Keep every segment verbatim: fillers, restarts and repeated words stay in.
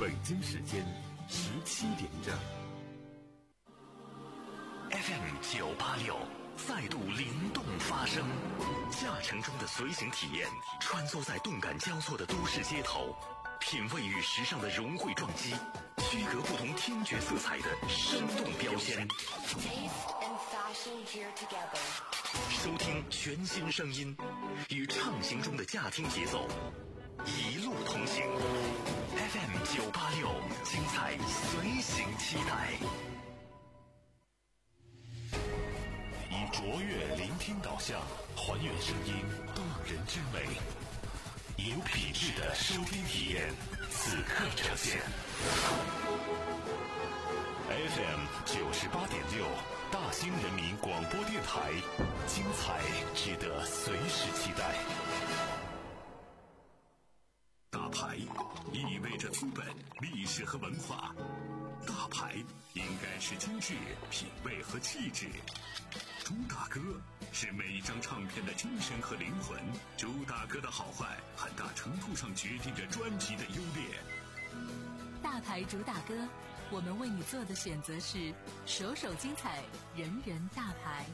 北京时间十七点整。 F M 九八六再度灵动发声，驾乘中的随行体验，穿梭在动感交错的都市街头，品味与时尚的融汇撞击，区隔不同听觉色彩的生动标签。收听全新声音，与畅行中的驾听节奏，一路同行。F M 九八六，精彩随行期待。以卓越聆听导向，还原声音动人之美，以有品质的收听体验，此刻呈现。F M 九十八点六，大兴人民广播电台，精彩值得随时期待。大牌意味着资本、历史和文化，大牌应该是精致、品味和气质。朱大哥是每一张唱片的精神和灵魂，朱大哥的好坏很大程度上决定着专辑的优劣。 大牌主打歌，我们为你做的选择是首首精彩，人人大牌。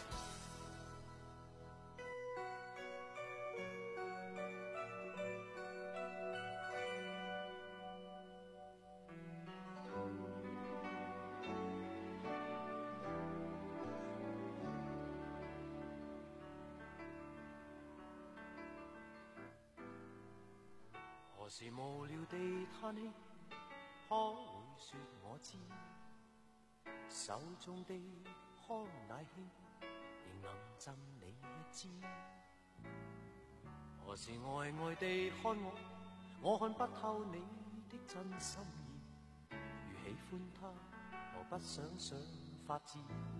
何時無聊地嘆氣，可會說我知？手中的康乃馨，仍能贈你一支。何時呆呆地看我，我看不透你的真心意。如喜歡他，何不想想法子？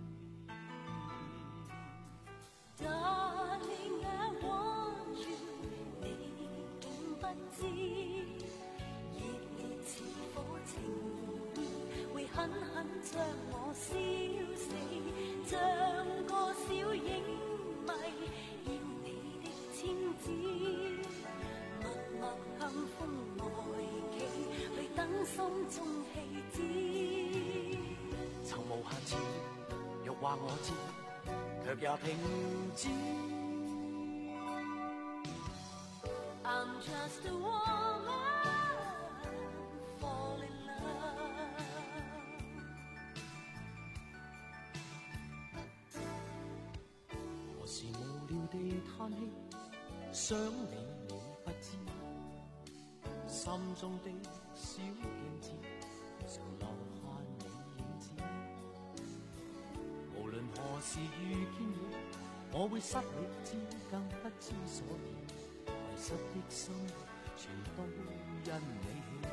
Darling, I want you， 你竟不知，熱烈似火情意，會狠狠將我燒死，像個小影迷，要你的簽字，默默向風來企，去等心中氣止。 曾無限次，欲話我知。 卻也停止。 I'm just a woman, fall in love。 何時無聊地嘆氣，想你你不知，心中的小鏡子，常留下你影子。 無論何時遇見你，我會失理智，更不知所以。遺失的心，全都因你起。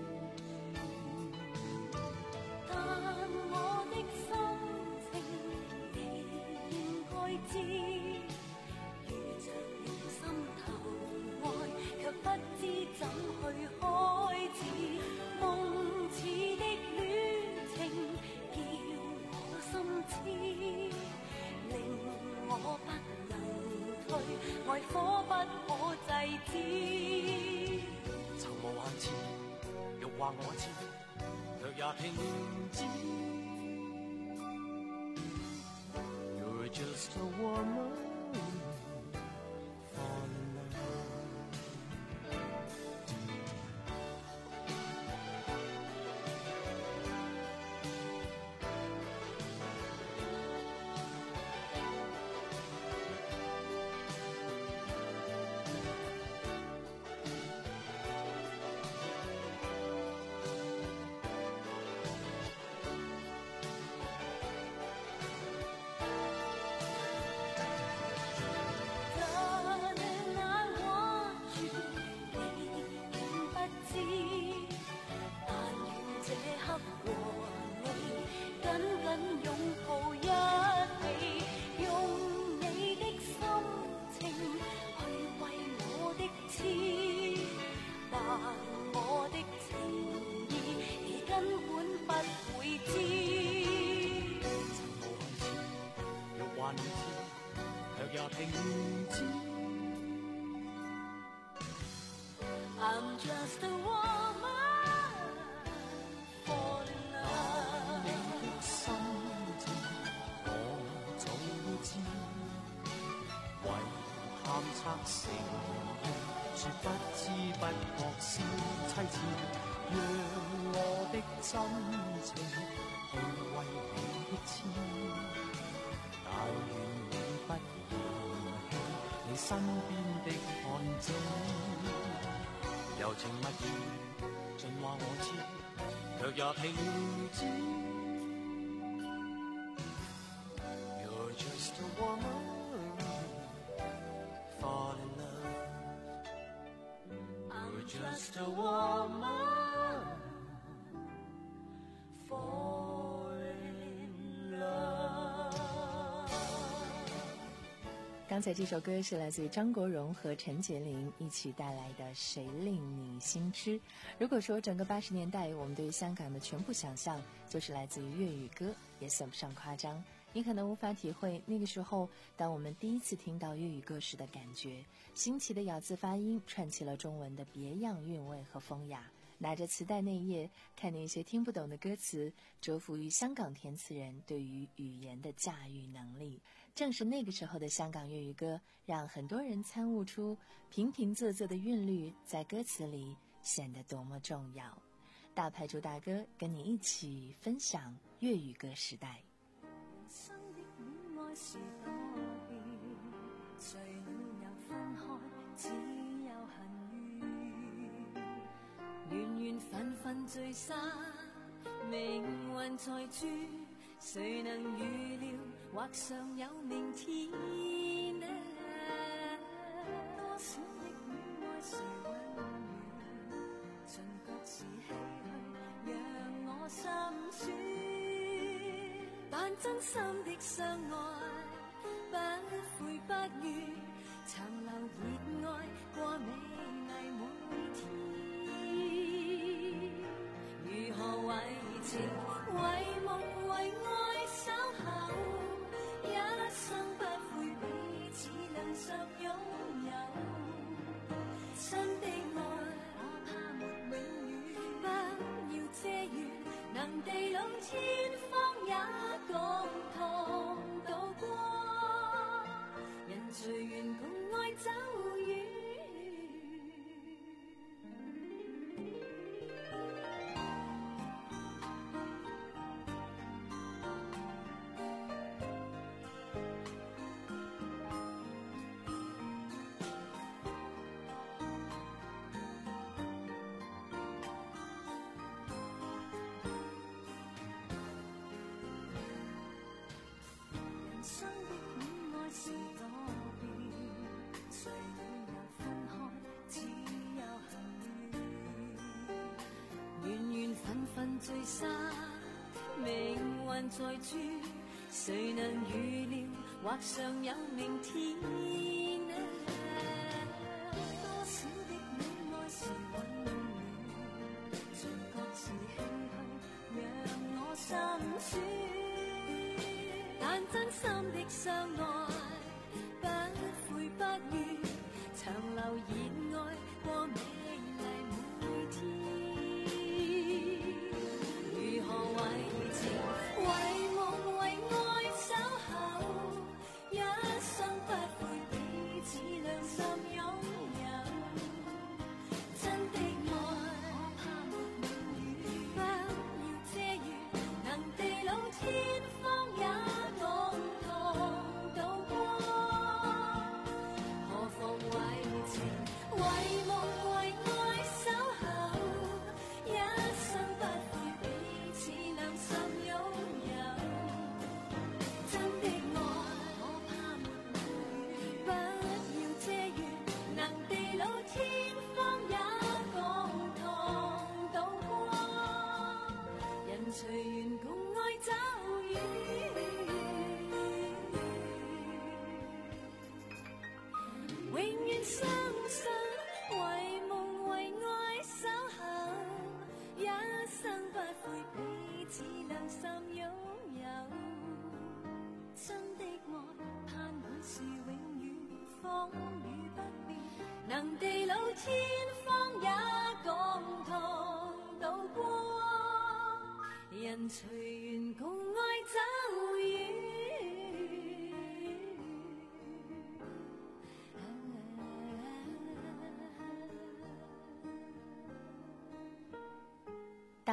但我的心情你應該知，遇着你心頭愛，卻不知怎去開始。夢似的戀情，叫我心痴。 令我不能退，愛火不可制止。 曾無限次，欲話我知，卻也停止。You're just a woman。 Darling, 承認，說不知不覺是妻子，讓我的真情去為你簽。但願你不嫌棄你身邊的看證，柔情蜜意盡話我知，卻也披知。You're just a woman, fall in love. You're just a woman, fall in love. 刚才这首歌是来自于张国荣和陈洁灵一起带来的《谁令你心痴》。如果说整个八十年代我们对于香港的全部想象就是来自于粤语歌，也算不上夸张。你可能无法体会那个时候当我们第一次听到粤语歌时的感觉，新奇的咬字发音串起了中文的别样韵味和风雅。拿着磁带内页看那些听不懂的歌词，折服于香港填词人对于语言的驾驭能力。正是那个时候的香港粤语歌，让很多人参悟出平平仄仄的韵律在歌词里显得多么重要。大牌主打歌跟你一起分享粤语歌时代。 人生的戀愛是多變，誰了又分開，只有恨怨。緣緣分分聚散，命運在轉，誰能預料或尚有明天呢？多少的戀愛是溫暖，盡覺是唏噓，讓我心酸。但真心的相愛，不悔不怨，長留熱愛過美麗每天。如何為情為夢為愛守候，一生不悔彼此兩相擁有。真的愛我怕沒永遠，不要遮掩，能地老天荒也共同渡過，人隨緣共愛走遠。分聚散，命運在轉，誰能預料或尚有明天呢？多少的戀愛是溫暖，盡覺是唏噓，讓我心酸。但真心的相愛，不悔不怨，長留熱愛過美麗每天。如何為情為夢為愛守候，一生不悔彼此兩心擁有。真的愛我怕沒永遠，不要遮掩，能地老天荒也共同渡過。何妨為情為夢為愛守候，一生不悔彼此兩心擁有。真的愛我怕沒永遠，不要遮掩，能地老天荒也共同渡過，人隨緣共愛走遠。永遠相信為夢為愛守候，一生不悔彼此兩心擁有。真的愛盼會是永遠，風雨不變，能地老天荒也共同渡過，人隨緣共愛走遠。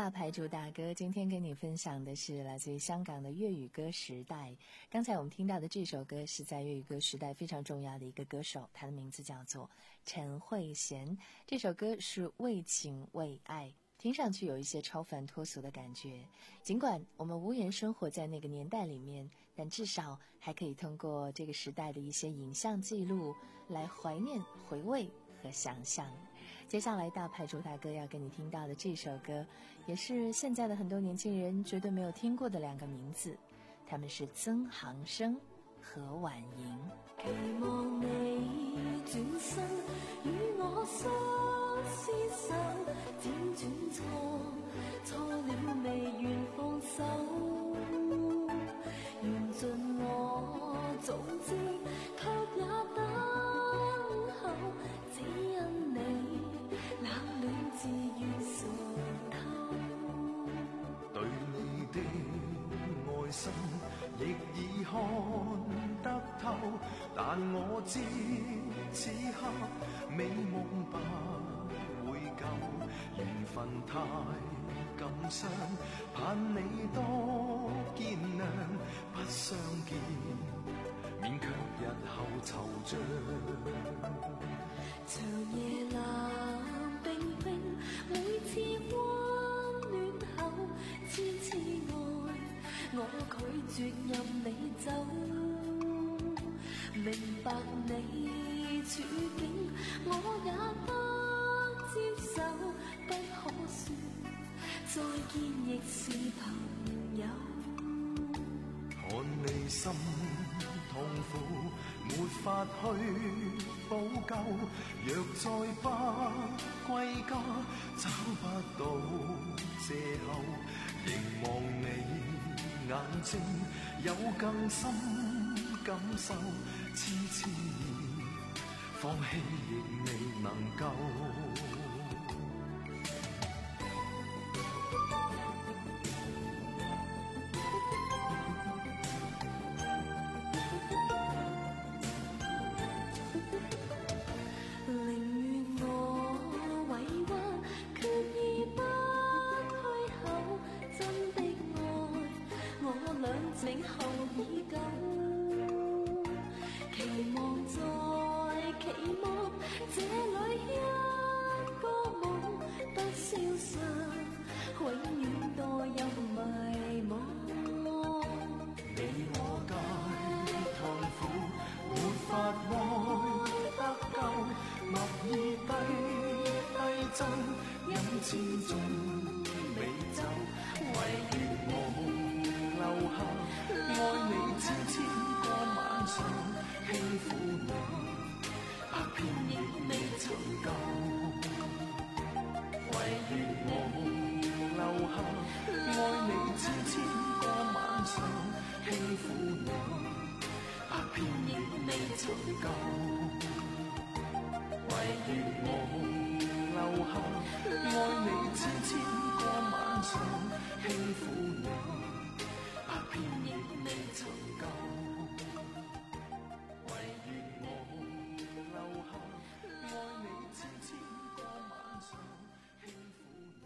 大牌主大哥，今天跟你分享的是来自于香港的粤语歌时代。刚才我们听到的这首歌是在粤语歌时代非常重要的一个歌手，他的名字叫做陈慧娴。这首歌是为情为爱，听上去有一些超凡脱俗的感觉。尽管我们无缘生活在那个年代里面，但至少还可以通过这个时代的一些影像记录来怀念、回味和想象。接下来大牌主大哥要跟你听到的这首歌，也是现在的很多年轻人绝对没有听过的两个名字，他们是曾航生和婉莹。 期望你轉身與我相廝守，輾轉錯錯了未願放手，緣盡我早知，卻也等候，只因你冷暖自願熟透。 對你的愛心亦已看得透，但我知此刻美夢不會夠，緣分太感傷，盼你多見諒，不相見勉強日後惆悵。 長夜冷冰冰，每次溫暖後痴痴愛，我拒絕任你走。明白你處境，我也得接受，不可說再見亦是朋友。 看你心痛苦，沒法去補救，若再不歸家，找不到藉口，凝望你眼睛，有更深感受，痴痴放棄亦未能夠。千種美酒，唯願我留下，愛你千千個晚上，輕撫你，百遍亦未曾夠。唯願我留下，愛你千千個晚上，輕撫你，百遍亦未曾夠。唯願我留下，愛你千千個晚上，輕撫你，百遍亦未曾夠。唯願我留下，愛你千千個晚上，輕撫你。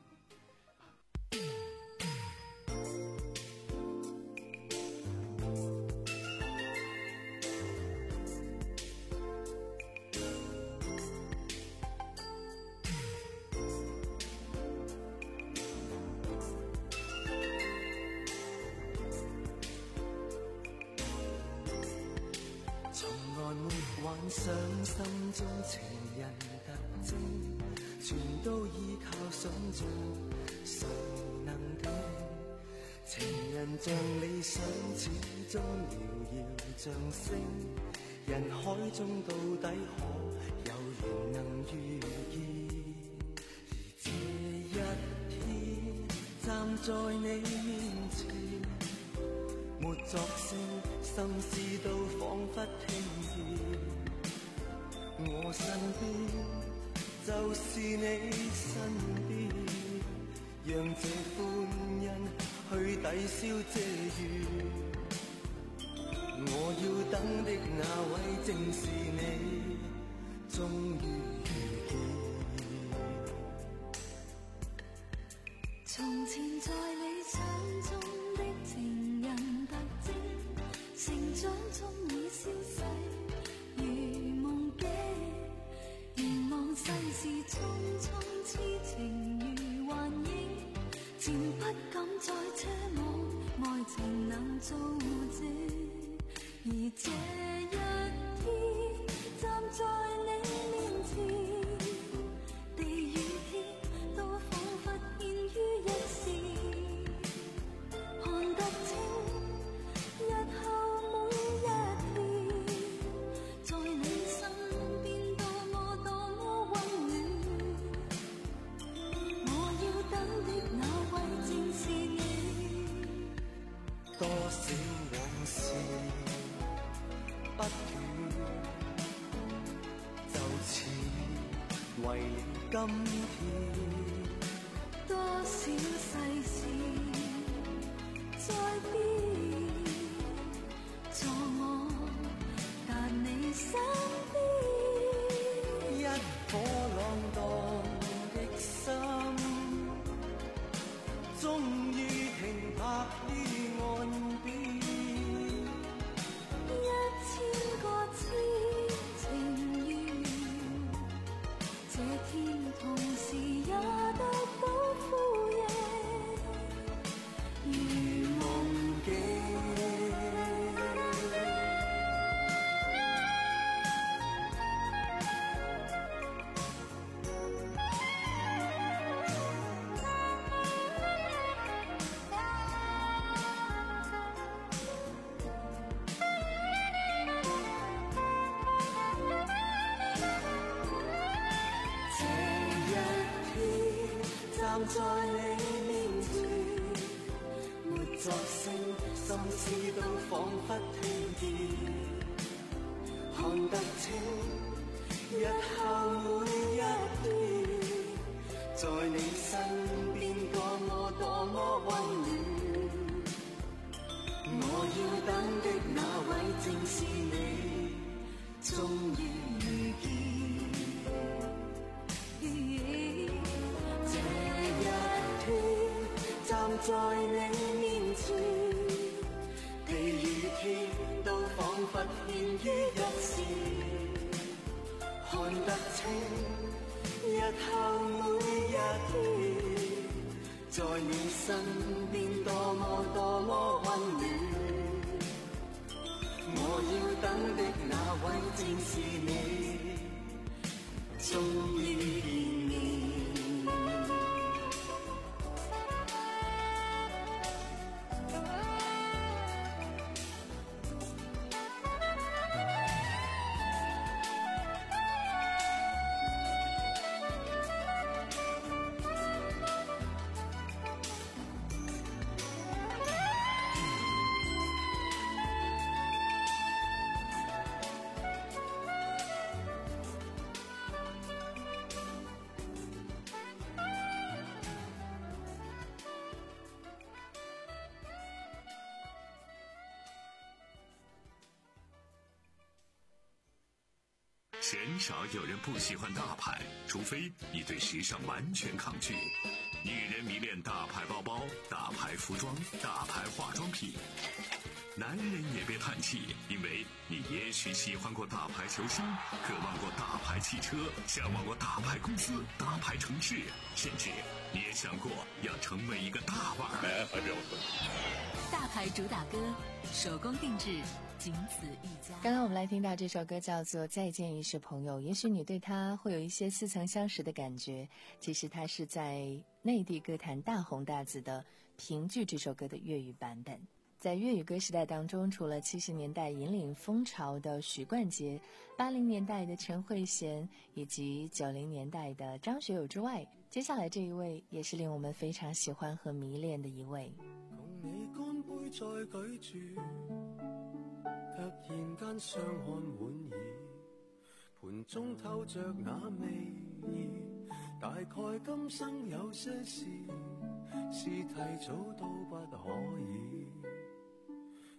幻想心中情人特徵，全都依靠想像，誰能定？情人像理想，始終遙遙像星，人海中到底可有緣能遇見？而這一天站在你面前，沒作聲，心思都彷彿聽見。我身邊就是你身邊，讓這歡欣去抵消這雨。我要等的那位正是你，終於遇見。 潜在理想中的情人特徵，成長中已消逝，如夢境。凝望世事匆匆，痴情如幻影，漸不敢再奢望愛情能做證。而這一天，站在你面前，地與天都彷彿牽於一線，看得清日後每一天，在你身邊多麼多麼溫暖。我要等的那位正是你。 多少往事不斷，就似為了今天。 多少世事在變，助我達你身邊。 一顆浪蕩的心，終於停泊於岸邊。 一千個痴情緣，這天同時也得到呼應，如夢境。站在你面前，沒作聲，心思都彷彿聽見，看得清日後每一天，在你身邊多麼多麼溫暖。我要等的那位正是你，終於遇見。站在你面前，地與天都彷彿牽於一線，看得清日後每一天，在你身邊多麼多麼溫暖。我要等的那位正是你，終於見面。 鲜少有人不喜欢大牌，除非你对时尚完全抗拒。女人迷恋大牌包包、大牌服装、大牌化妆品。男人也别叹气，因为你也许喜欢过大牌球星，渴望过大牌汽车，向往过大牌公司、大牌城市，甚至你也想过要成为一个大腕儿。 大牌主打歌，手工定制，仅此一家。 刚刚我们来听到这首歌叫做《再见亦是朋友》，也许你对它会有一些似曾相识的感觉，其实它是在内地歌坛大红大紫的《评剧》这首歌的粤语版本。在粤语歌时代当中，除了七十年代引领风潮的许冠杰，八零年代的陈慧娴，以及九零年代的张学友之外，接下来这一位也是令我们非常喜欢和迷恋的一位。 共你乾杯再舉住，突然間相看滿意，盤中透着那味意，大概今生有些事是提早都不可以。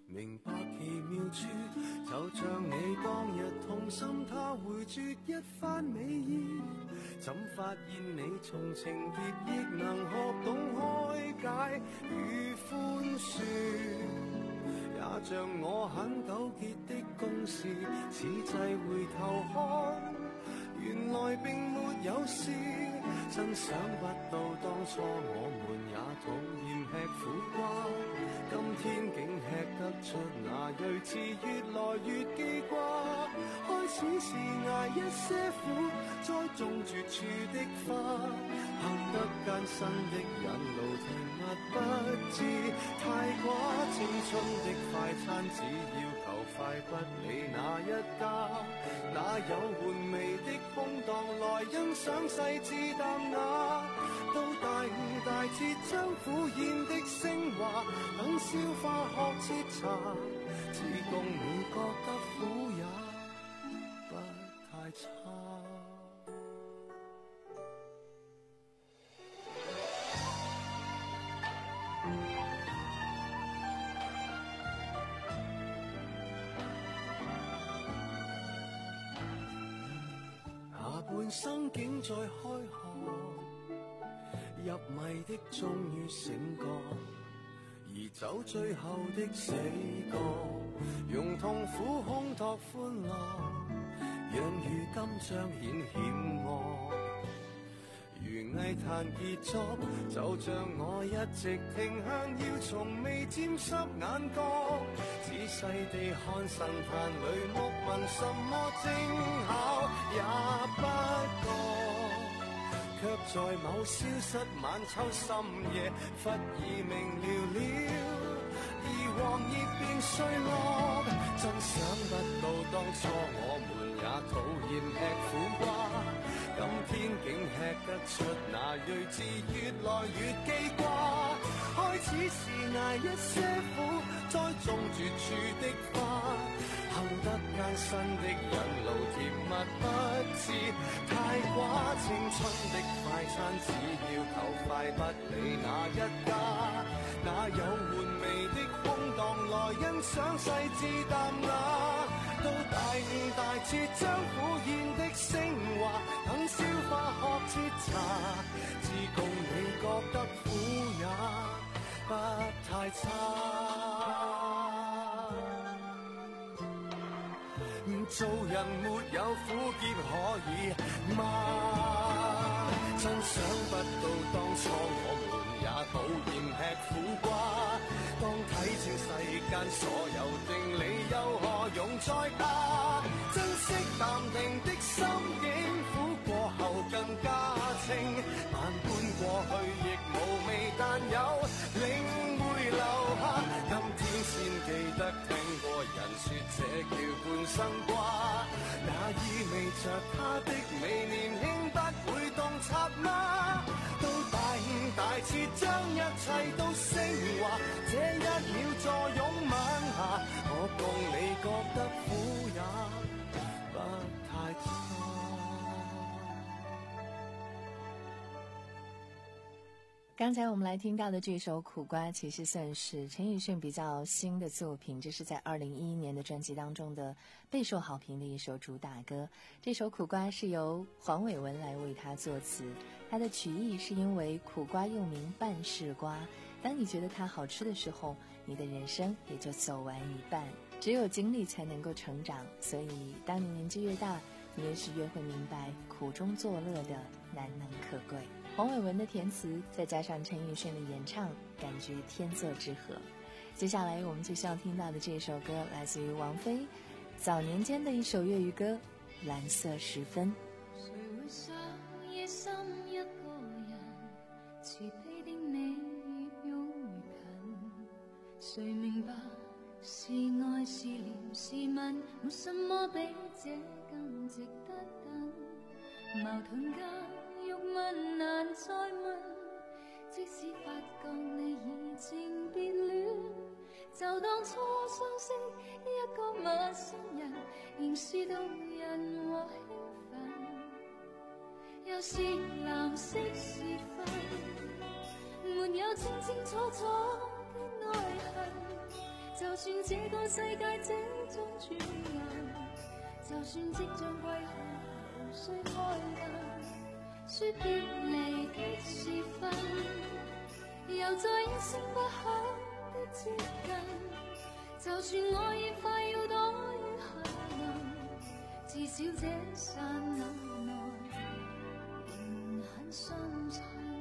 明白奇妙處，就像你當日痛心他回絕一番美意，怎發現你從情結亦能學懂開解與寬恕，也像我很糾結的公事，此際回頭看，原來並沒有事，真想不到當初我們也討厭吃苦瓜，今天竟吃得出那睿智，越來越記掛，開始是捱一些苦，栽種絕處的花，行得艱辛的引路甜蜜不知太寡，青春的快餐只要求快，不理哪一家，哪有玩味的空檔來欣賞細緻淡雅，到大悟大徹將苦嚥的升華，等消化學徹查，只供你覺得苦也不太差。下半生竟在開學，入迷的終於醒覺，而走最後的死角，用痛苦烘托歡樂，讓如今彰顯險惡。如藝壇傑作，就像我一直停向，要從未沾濕眼角，仔細地看神壇裏木紋什麼精巧也不覺，卻在某消失晚秋深夜，忽已明了了，而黃葉變碎落，真想不到當初我們也討厭吃苦瓜，今天竟吃得出那睿智，越來越記掛，開始是捱一些苦，栽種絕處的花，行得艱辛的引路甜蜜不知太寡，青春的快餐只要求快，不理哪一家，哪有玩味的空檔來欣賞細緻淡雅，到大悟大徹將苦嚥的升華，等消化學徹查，只供你覺得苦也不太差。做人沒有苦澀可以嗎？真想不到當初我們也討厭吃苦瓜，當睇清世間所有定理，又何用再怕？珍惜淡定的心境，苦過後更加清，萬般過去亦無味，但有領會留下，今天先記得聽過人說這叫半生瓜，那意味着他的美年輕不會洞察嗎？到大悟大徹將一切都升華，這一秒坐擁晚霞，我共你覺得苦也不太差。 刚才我们来听到的这首《苦瓜》，其实算是陈奕迅比较新的作品，这是在二零一一年的专辑当中的备受好评的一首主打歌。这首《苦瓜》是由黄伟文来为他作词，他的曲意是因为苦瓜又名半世瓜，当你觉得它好吃的时候，你的人生也就走完一半。只有经历才能够成长，所以当你年纪越大，你也是越会明白苦中作乐的难能可贵。黄伟文的填词，再加上陈奕迅的演唱，感觉天作之合。接下来我们就需要听到的这首歌，来自于王菲早年间的一首粤语歌《蓝色时分》。 谁会想夜深一个人，慈悲的你越拥越近，谁明白是愛是憐是吻，沒什麼比這更值得等。矛盾間欲問難再問，即使發覺你已經變亂，就當初相識一個陌生人，仍是動人和興奮。又是藍色時分，沒有清清楚楚的愛恨， 就算这个世界这種轉眼，就算即將歸去無需開眼，說別離的時分，又再一聲不響的接近，就算我已快要躲於下能，至少這剎那內仍很相襯。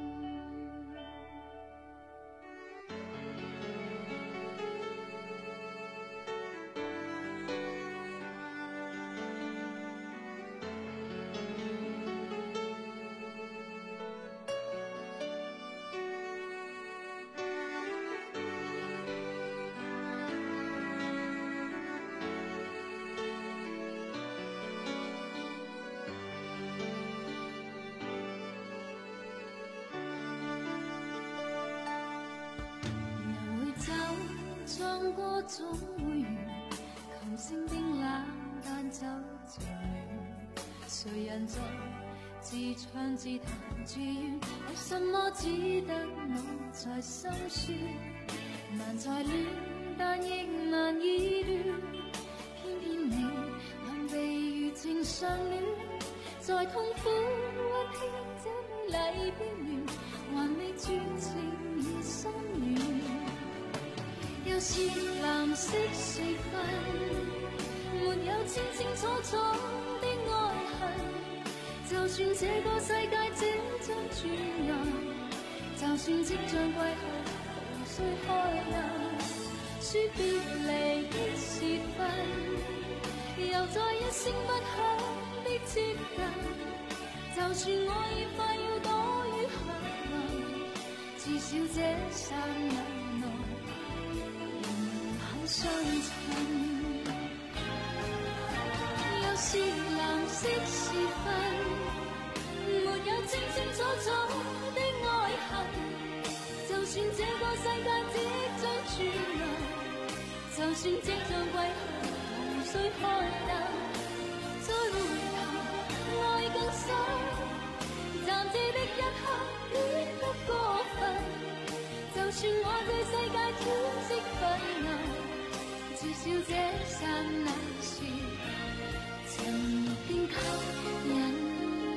唱歌總會完，琴聲冰冷，但就情願。誰人在自唱自彈自怨？有什麼只得我在心酸？難才戀，但亦難以亂。偏偏你能被如情相戀，在痛苦屈膝這美麗邊緣，還未絕情已心軟。又是藍色時分，沒有清清楚楚的愛恨。就算這個世界即將轉眼，就算即將歸去無需開眼。說別離的時分，又再一聲不響的接近。就算我已快要躲於下能，至少這剎那內相襯，又是藍色時分，沒有清清楚楚的愛恨。就算這個世界即將轉眼，就算即將歸去無需開燈。再回頭愛更深，暫借的一刻戀得過分。就算我對世界天色昏暗，至少這剎那時曾經吸引。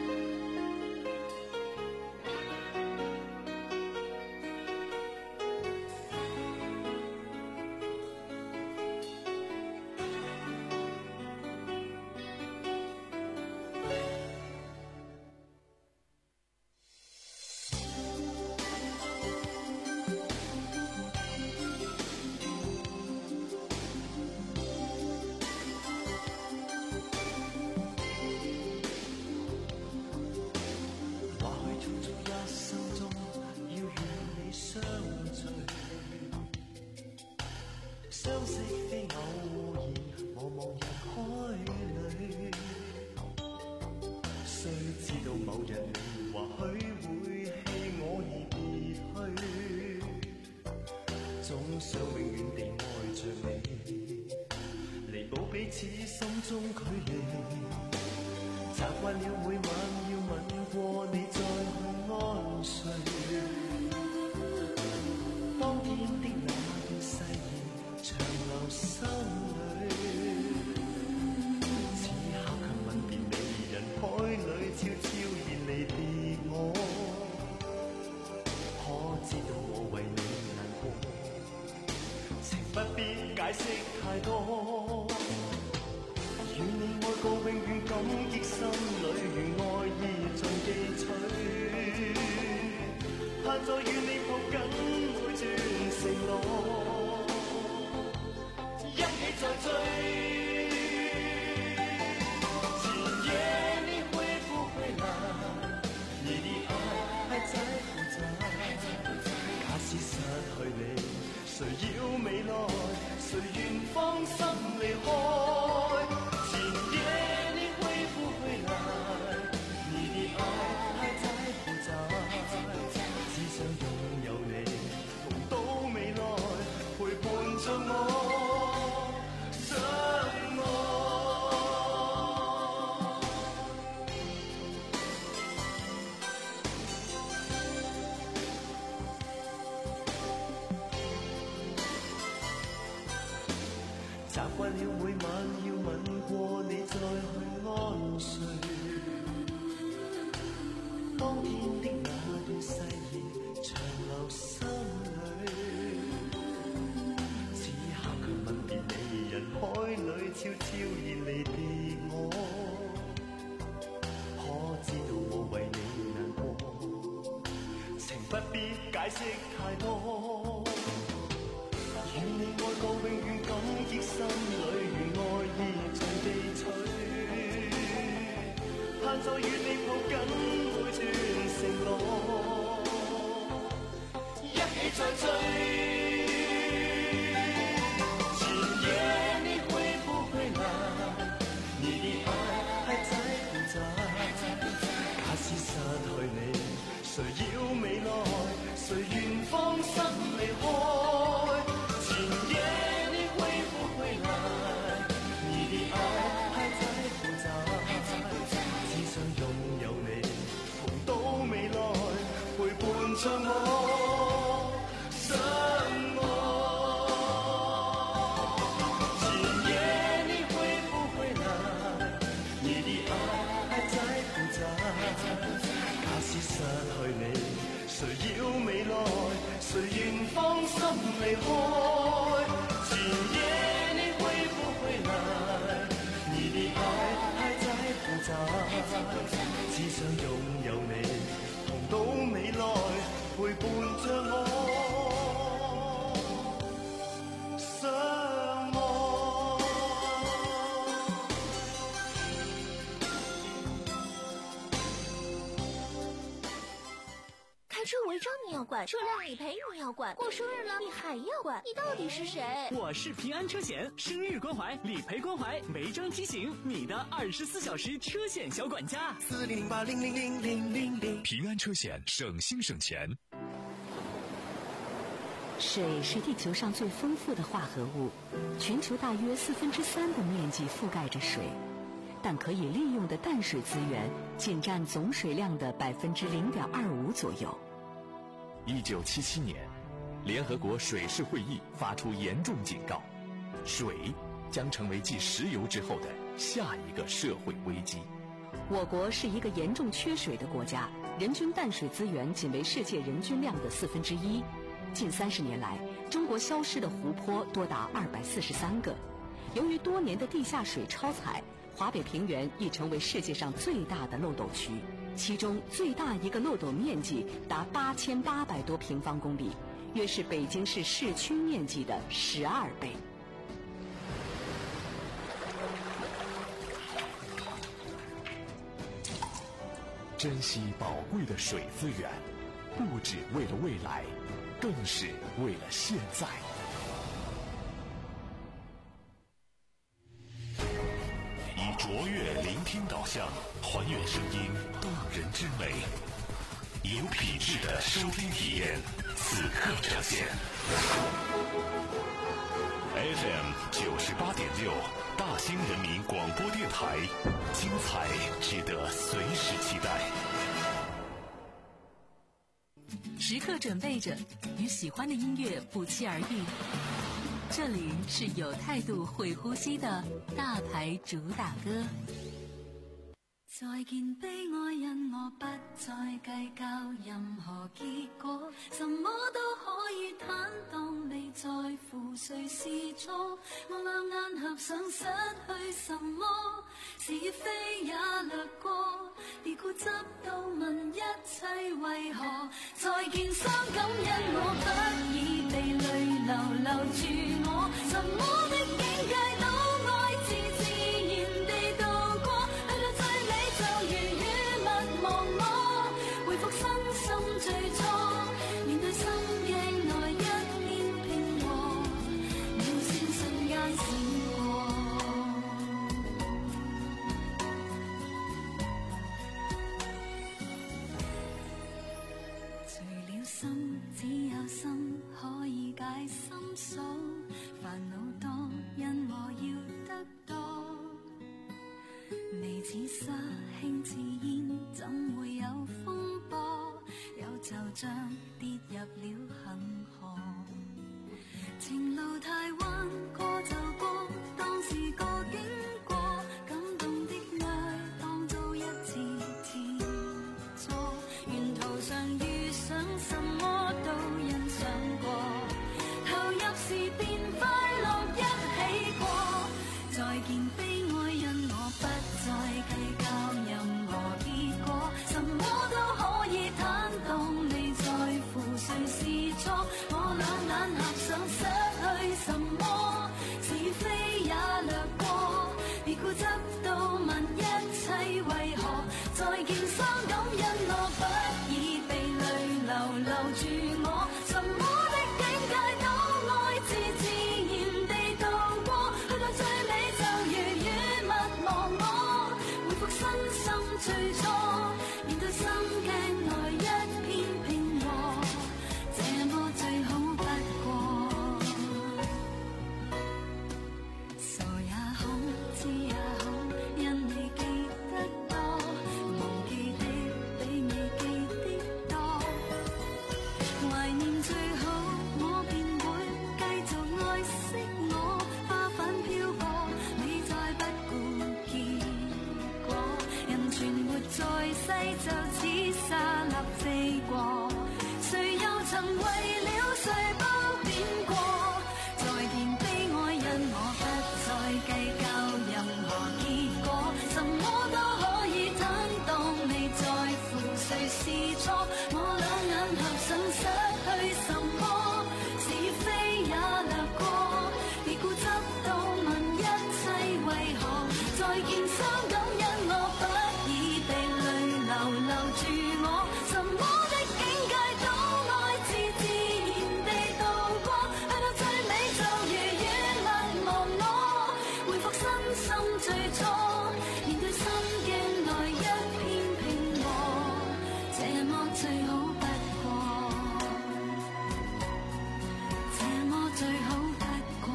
相識非偶然，茫茫人海裏，雖知道某日你或許會棄我而別去，總想永遠地愛着你，彌補彼此心中距離。習慣了每晚要吻過你再去安睡，當天的那段誓言長留心裏，此刻卻吻別你，人海裏悄悄然離別我。可知道我為你難過，情不必解釋太多。願你愛過永遠感激心裏，願愛意盡記取，盼再與你抱緊每段承諾。一起再追，今夜你會不會來？你的愛還在不在？假使失去你，誰要未來？誰願放心離開？今夜你會不會來？你的愛還在不在？只想擁有你，同到未來，陪伴着我。 慣了每晚要吻過你再去安睡。當天的那段誓言長留心裏，此刻卻吻別你，人海裏悄悄然離別我。可知道我為你難過，情不必解釋太多。願你愛過永遠感激心裏，如愛意隨地取，盼再與你抱緊每段承諾，一起再追。今夜你會不會來？你的愛還在不在？假使失去你，誰要未來？誰願放心離開？今夜你會不會來？你的愛還在不在？只想擁有你，同到未來，陪伴着我相愛。今夜你會不會來？你的愛還在不在？假使失去你，誰要未來？誰願放心離開？今夜你會不會來？你的愛還在不在？只想擁有你，同到未來，陪伴着我相愛。 开车违章你要管，车辆理赔你要管，过生日了你还要管，你到底是谁？ 我是平安车险，生日关怀、理赔关怀、违章提醒，你的二十四小时车险小管家。 四零零八零零零零零零。 平安车险，省心省钱。 水是地球上最丰富的化合物，全球大约四分之三的面积覆盖着水，但可以利用的淡水资源仅占总水量的百分之零点二五左右。 一九七七年，联合国水事会议发出严重警告，水将成为继石油之后的下一个社会危机。 我国是一个严重缺水的国家，人均淡水资源仅为世界人均量的四分之一。近三十年来，中国消失的湖泊多达二百四十三个。由于多年的地下水超采，华北平原已成为世界上最大的漏斗区，其中最大一个漏斗面积达八千八百多平方公里，约是北京市市区面积的十二倍。 珍惜宝贵的水资源，不只为了未来，更是为了现在。以卓越聆听导向，还原声音动人之美，有品质的收听体验，此刻呈现。F M 九十八点六，大兴人民广播电台，精彩值得随时期待。 时刻准备着，与喜欢的音乐不期而遇。这里是有态度、会呼吸的大牌主打歌。 再見悲哀，因我不再計較任何結果，什麼都可以坦蕩地在乎誰是錯。我兩眼合上，失去什麼，是非也掠過，別固執到問一切為何。再見傷感，因我不已被淚流留住我，什麼的境界都愛自自然地度過，去到最美就如雨勿忘我，回復身心最初，面對心鏡內一片平和，秒線瞬間閃過。除了心，只有心可以解心鎖，煩惱多，因我要得多。你似沙輕似煙，怎會有風波？有就像跌入了恒河，情路太彎，過就過。當什麼都欣賞過，投入時便快樂一起過。再見悲哀，因我不再計較任何結果，什麼都可以坦蕩，你在乎誰是錯？我兩眼合上，失去什麼是非也掠過，別固執到問一切為何再見傷感，因我不已被淚流留住我，什麼的境界都愛自自然地度過，去到最尾就如雨勿忘我，回復身心最初，面對心鏡內一片平和，這麼最好不過。傻也好，知也好，因你記得多，忘記的比未記的多。懷念最好，我便會繼續愛惜我，花瓣飄過，你再不顧結果，人存活在世就似沙粒飛過，誰又曾為了誰不變過？再見悲哀，因我不再計較任何結果，什麼都可以坦蕩，你在乎誰是錯？我兩眼合上，失去什麼是非也掠過，別固執到問一切為何再見傷感，因我不已被淚流留住我，什麼的境界都愛自自然地度過，去到最尾就如雨勿忘我，回復身心最初，面對心鏡內一片平和，這麼最好不過，這麼最好不過，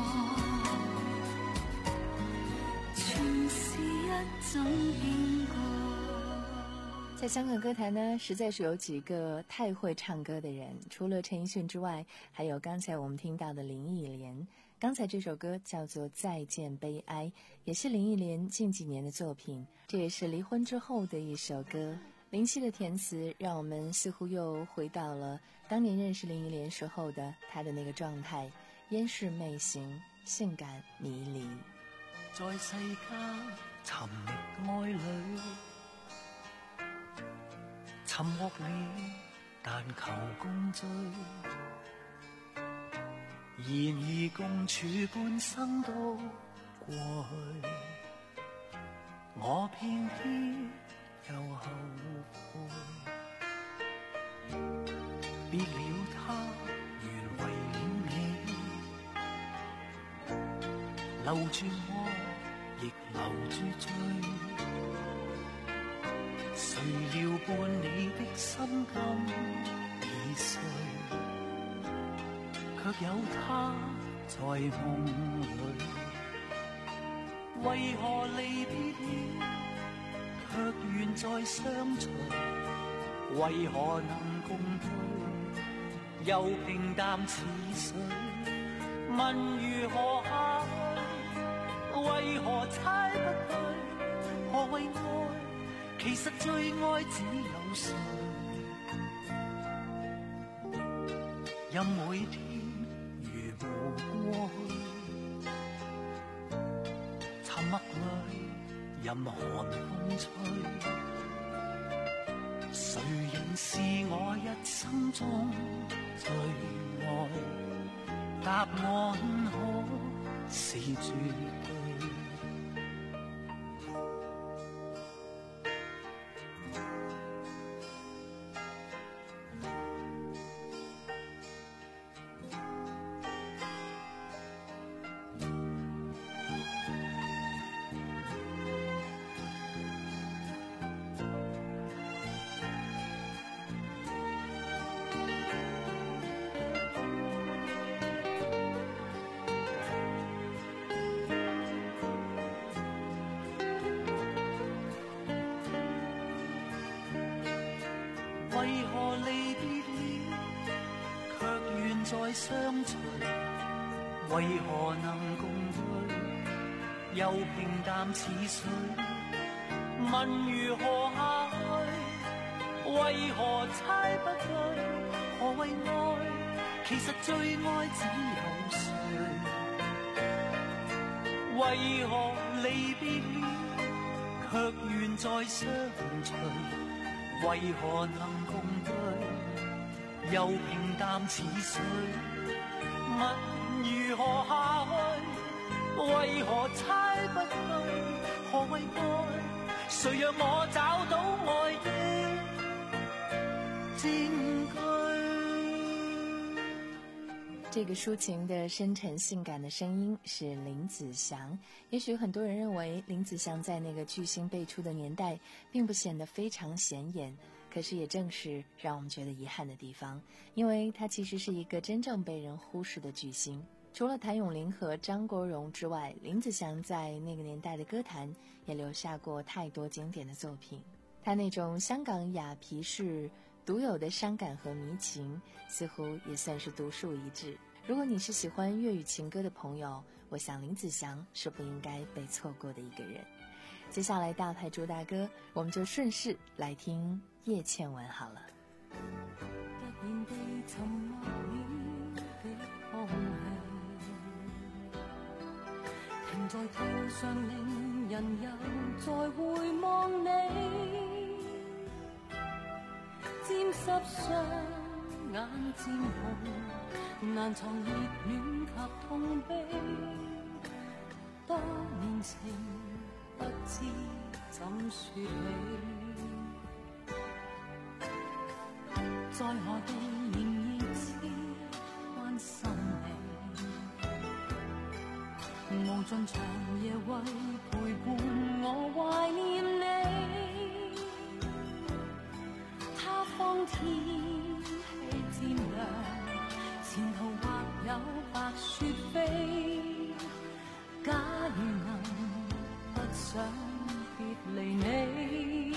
全是一種變過。 在香港歌坛呢，实在是有几个太会唱歌的人，除了陈奕迅之外，还有刚才我们听到的林忆莲。刚才这首歌叫做《再见悲哀》，也是林忆莲近几年的作品，这也是离婚之后的一首歌。林夕的填词让我们似乎又回到了当年认识林忆莲时候的她的那个状态，烟视媚行，性感迷离。 在世間尋覓愛侶，尋獲了，但求共聚。然而共處半生都過去，我偏偏又後悔。別了他，原為了你，留住我，亦留住罪。誰料伴你的心感已碎，卻有他在夢裏。為何離別了，卻願再相隨？為何能共對，又平淡似水？問如何下去，為何猜不對？何謂愛？其實最愛只有誰？任每天如無過去，沉默裏任寒風吹，誰仍是我一生中最愛？答案可是絕對。為何離別了，卻願再相隨？為何能共對，又平淡似水？問如何下去，為何猜不對？ 其實最愛只有誰？為何離別了，卻願再相隨？為何能共對，又平淡似水？問如何下去？為何猜不對？何謂愛？誰讓我找到愛的證據？ 这个抒情的深沉性感的声音是林子祥。也许很多人认为林子祥在那个巨星辈出的年代并不显得非常显眼，可是也正是让我们觉得遗憾的地方，因为他其实是一个真正被人忽视的巨星。除了谭咏麟和张国荣之外，林子祥在那个年代的歌坛也留下过太多经典的作品。他那种香港雅皮式独有的伤感和迷情，似乎也算是独树一帜。如果你是喜欢粤语情歌的朋友，我想林子祥是不应该被错过的一个人。接下来大牌主打歌，我们就顺势来听叶倩文好了。 突然地沉默了的空氣，停在途上令人又再回望你，沾濕雙眼漸紅，難藏熱戀及痛悲。多年情不知怎說起，在何地仍然痴關心你，無盡長夜為陪伴我懷念你。他方天氣漸涼，前途或有白雪飛，假如能不想別離你，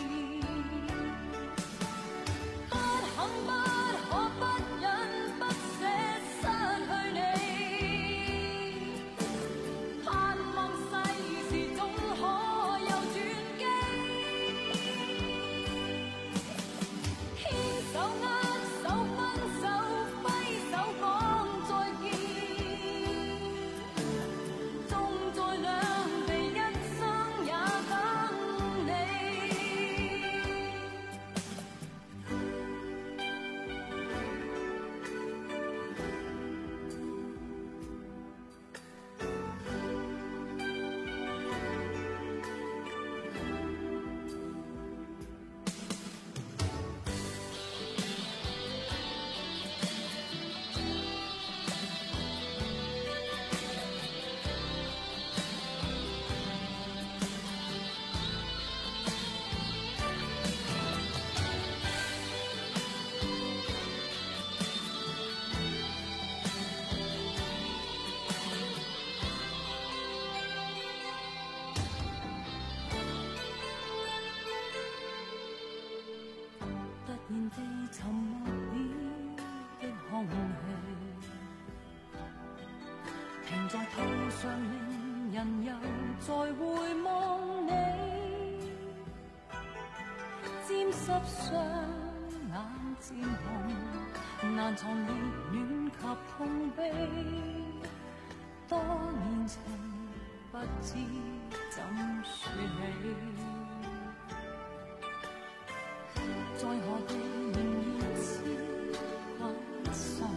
不肯不可不忍不捨失去你，盼望世事總可有轉機，牽手握手分手揮手講再見，縱在兩地一生也等你。突然地沉默了的空氣，停在途上令人又再回望你，沾濕雙眼漸紅，難藏熱戀及痛悲。多年情不知怎說起，在何地仍然痴關心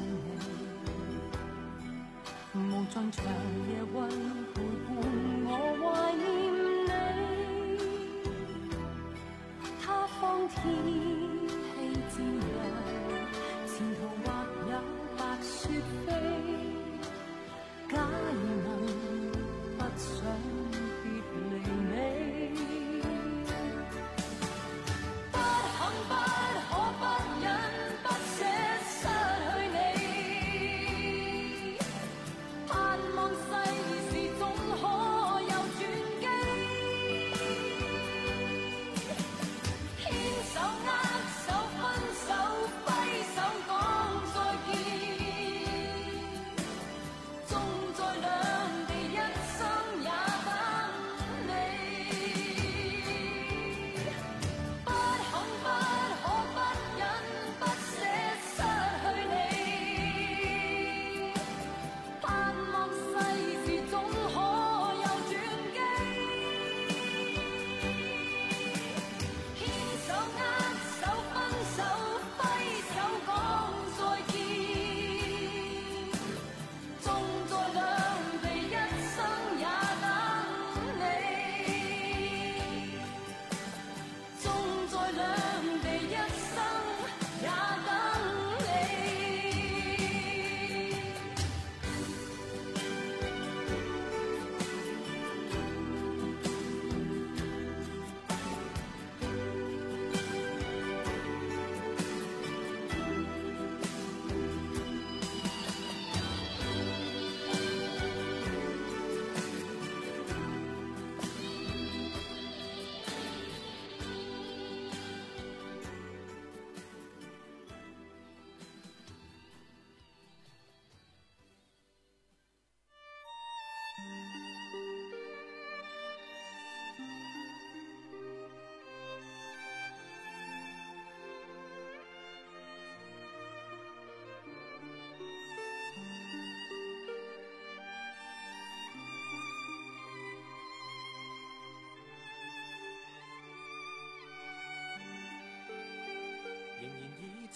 你，無盡長夜為陪伴我懷念你。他方天氣漸涼，前途或有白雪飛，假如能不想別離你，不可不忍不捨失去你，盼望世事總可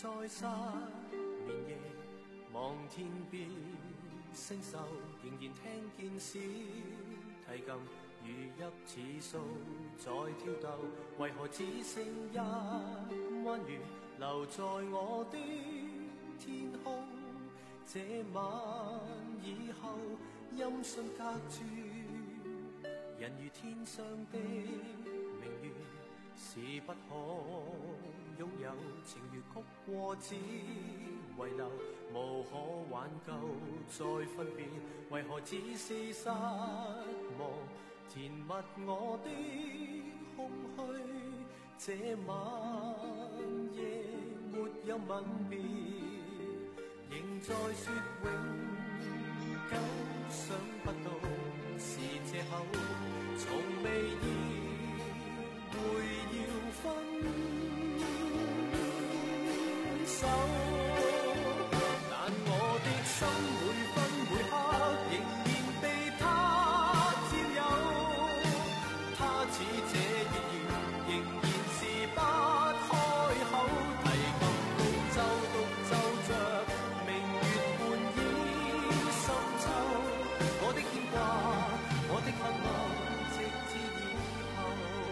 在失眠夜，望天邊星宿，仍然聽見小提琴如泣似訴在跳逗，為何只剩一彎月留在我的天空？這晚以後，音訊隔絕，人如天上的明月，是不可擁有，情如曲過只遺留，無可挽救再分別，為何只是失望填密我的空虛？這晚夜沒有吻別，仍在說永久，想不到是借口，從未意會要分手，但我的心每分每刻仍然被他佔有，他似這月兒仍然是不開口，提琴獨奏獨奏着明月半倚深秋，我的牽掛我的渴望直至以後。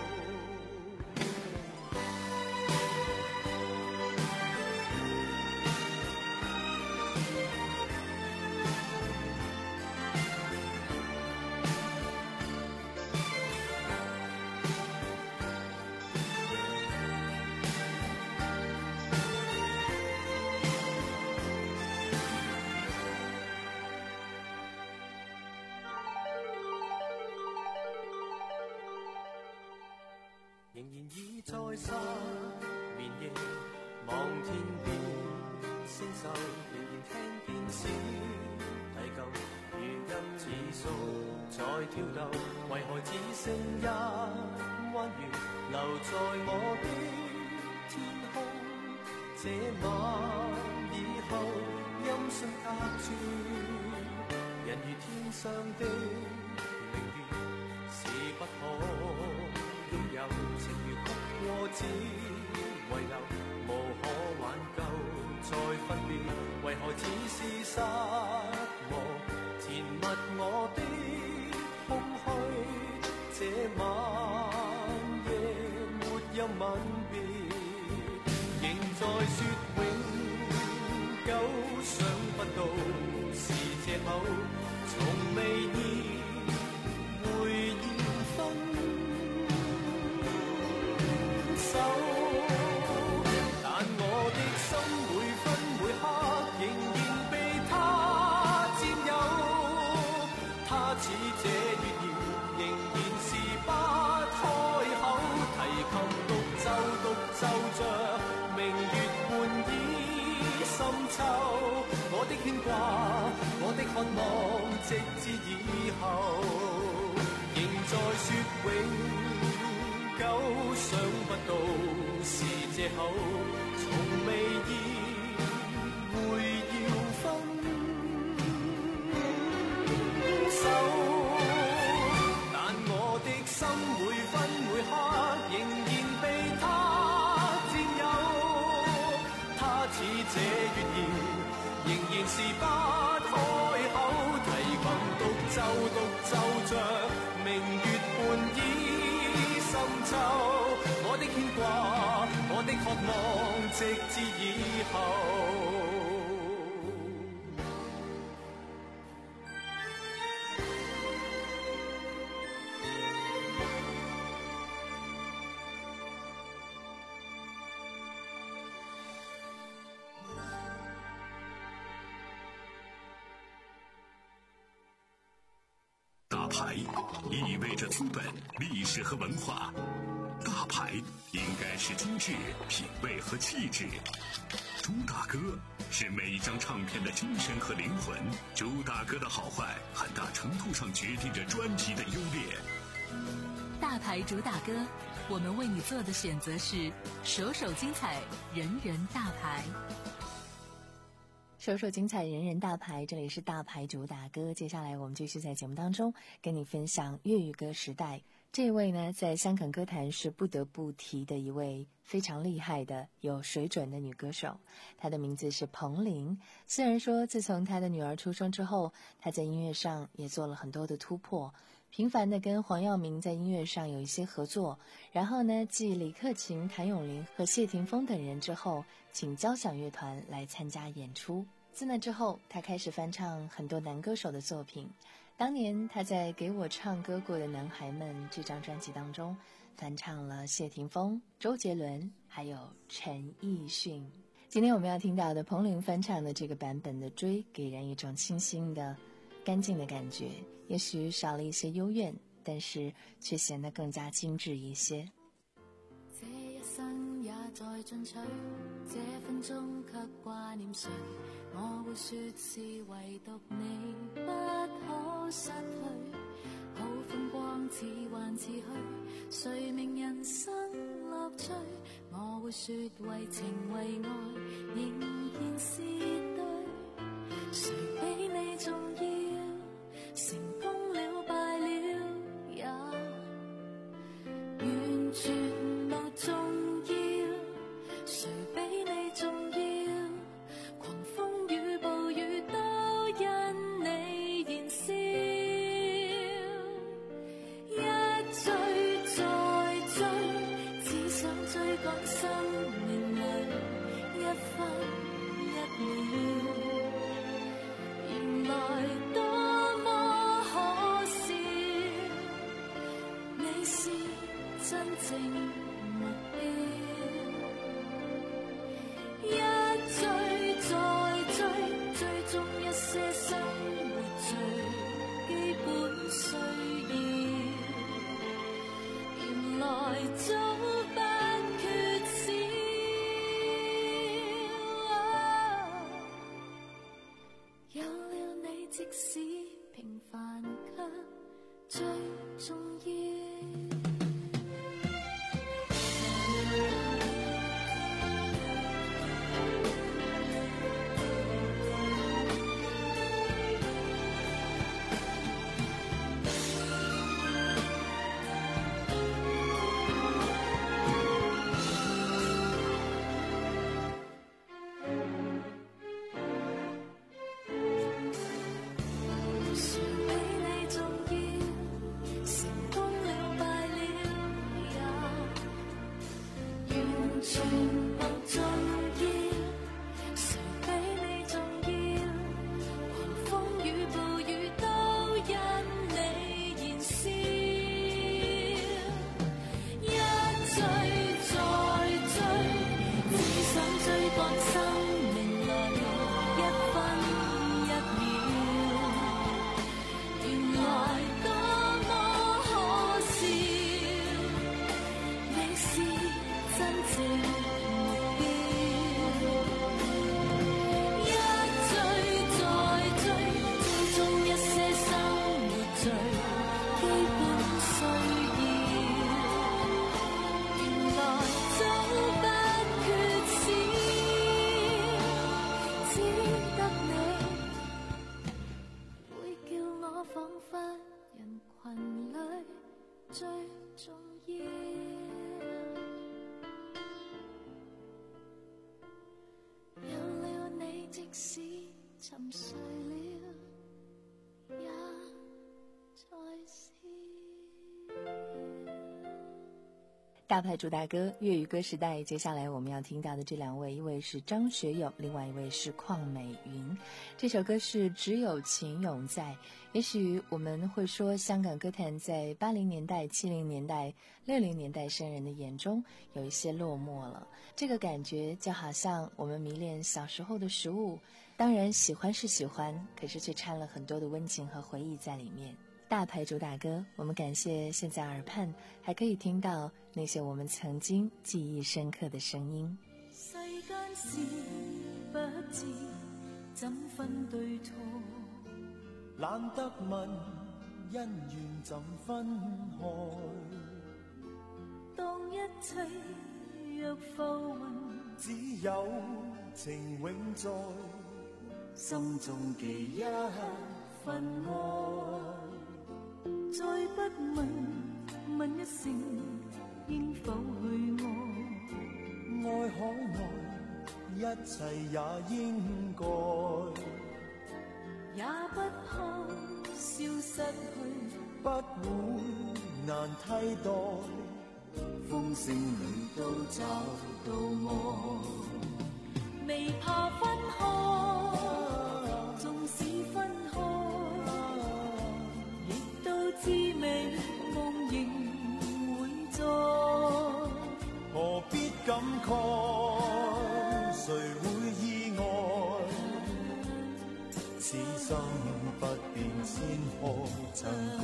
仍然倚在失眠夜，望天邊星宿，仍然聽見小提琴如泣似訴在跳逗，為何只剩一彎月留在我的天空？這晚以後，音訊隔絕，人如天上的明月，是不可擁有，情如曲過只遺留，無可挽救再分別，為何只是失望填密我的空虛？這晚夜沒有吻別，仍在說永久，想不到是借口，從未意會要分手，但我的心每分每刻仍然被他佔有，他似這月兒仍然是不開口，提琴獨奏獨奏着明月半倚深秋，我的牽掛我的渴望直至以後，仍在說永久，想不到是借口，從未意會要分手，但我的心每分每刻仍然被他佔有，他似這月兒仍然是不開口，提琴獨奏獨奏着明月半倚深秋，我的牽掛我的渴望直至以後。 大牌意味着资本、历史和文化，大牌应该是精致、品味和气质。朱大哥是每一张唱片的精神和灵魂，朱大哥的好坏很大程度上决定着专辑的优劣。 大牌主打歌，我们为你做的选择是首首精彩，人人大牌。 首首精彩，人人大牌，这里是大牌主打歌。接下来我们继续在节目当中跟你分享粤语歌时代。这一位呢，在香港歌坛是不得不提的一位非常厉害的有水准的女歌手，她的名字是彭羚。虽然说自从她的女儿出生之后，她在音乐上也做了很多的突破，频繁的跟黄耀明在音乐上有一些合作，然后呢继李克勤、谭咏麟和谢霆锋等人之后，请交响乐团来参加演出。自那之后，她开始翻唱很多男歌手的作品。当年她在《给我唱歌过的男孩们》这张专辑当中翻唱了谢霆锋、周杰伦还有陈奕迅。今天我们要听到的彭羚翻唱的这个版本的《追》，给人一种清新的干净的感觉，也许少了一些幽怨，但是却显得更加精致一些。 这一生也在進取，這分鐘卻掛念誰？我會說是唯獨你不可失去。好風光似幻似虛，誰明人生樂趣？我會說為情為愛仍然是對。誰比你重要？成功了敗了也完全無重要。誰比你重要？狂風與暴雨都因你燃燒。一追再追，只想追趕生命裏一分一秒。原來多麼可笑，你是真正目標。一追再追，追蹤一些生活最基本需要。原來早不缺少。有了你，即使平凡卻最重要。 大牌主打歌粤语歌时代，接下来我们要听到的这两位，一位是张学友，另外一位是邝美云。这首歌是只有情永在。也许我们会说，香港歌坛在八零年代、七零年代、六零年代生人的眼中有一些落寞了。这个感觉就好像我们迷恋小时候的食物，当然喜欢是喜欢，可是却掺了很多的温情和回忆在里面。大牌主打歌，我们感谢现在耳畔还可以听到那些我们曾经记忆深刻的声音。 世間事不知怎分對錯， 懶得問恩怨怎分開， 當一切若浮雲， 只有情永在， 心中嘅一份愛。 再不問問一聲應否去愛， 愛可愛，一切也應該， 也不怕消失去， 不會難替代，風聲裏都找到愛， 未怕分開，縱使分開，亦都知味夢仍會在， 何必感慨，誰會意外，此心不變千何曾改，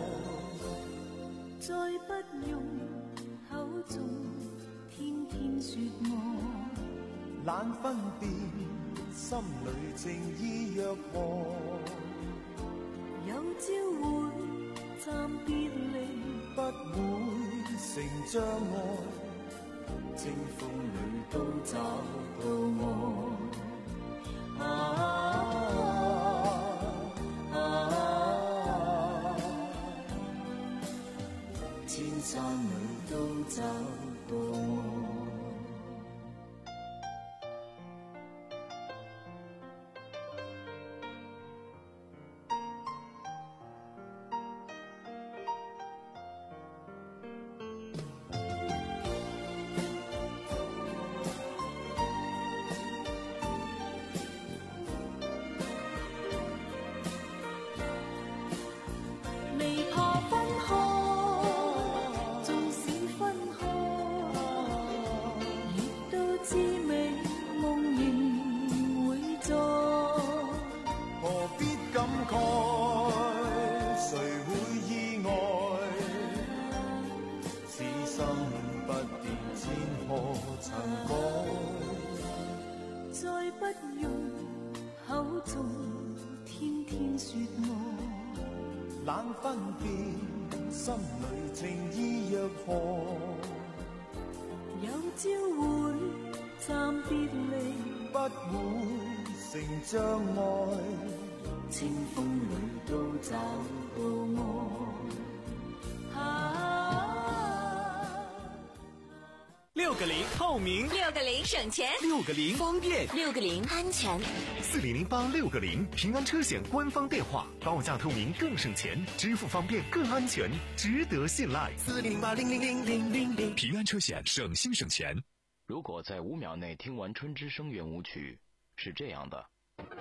再不用口中天天說愛， 懶分辨心裏情意若何， 有朝會暫別離， 不會成障礙，清風裏都找到愛。啊啊啊、千山裏都找到愛。 未怕分開，縱使分開，亦都知味夢仍會在， 何必感慨，誰會意外，此心不變千何曾改， 再不用口中天天說愛， 懶分辨心裏情意若何， 有朝會暫別離， 不會成障礙，清風裏都找到愛。 啊， 六个零透明， 六个零省钱， 六个零方便， 六个零安全。 四零零八六个零，平安车险官方电话，报价透明更省钱，支付方便更安全，值得信赖。 四零零八零零零零零零， 平安车险，省心省钱。 如果在五秒内听完《春之声》圆舞曲，是这样的；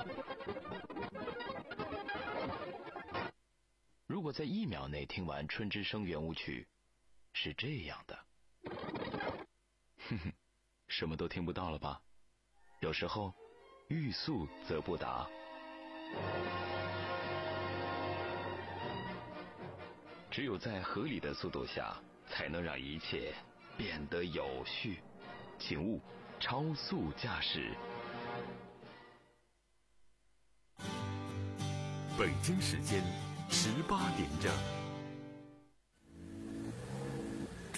如果在一秒内听完《春之声》圆舞曲，是这样的。哼哼，什么都听不到了吧？有时候欲速则不达。只有在合理的速度下，才能让一切变得有序。请勿超速驾驶。 北京时间十八点整。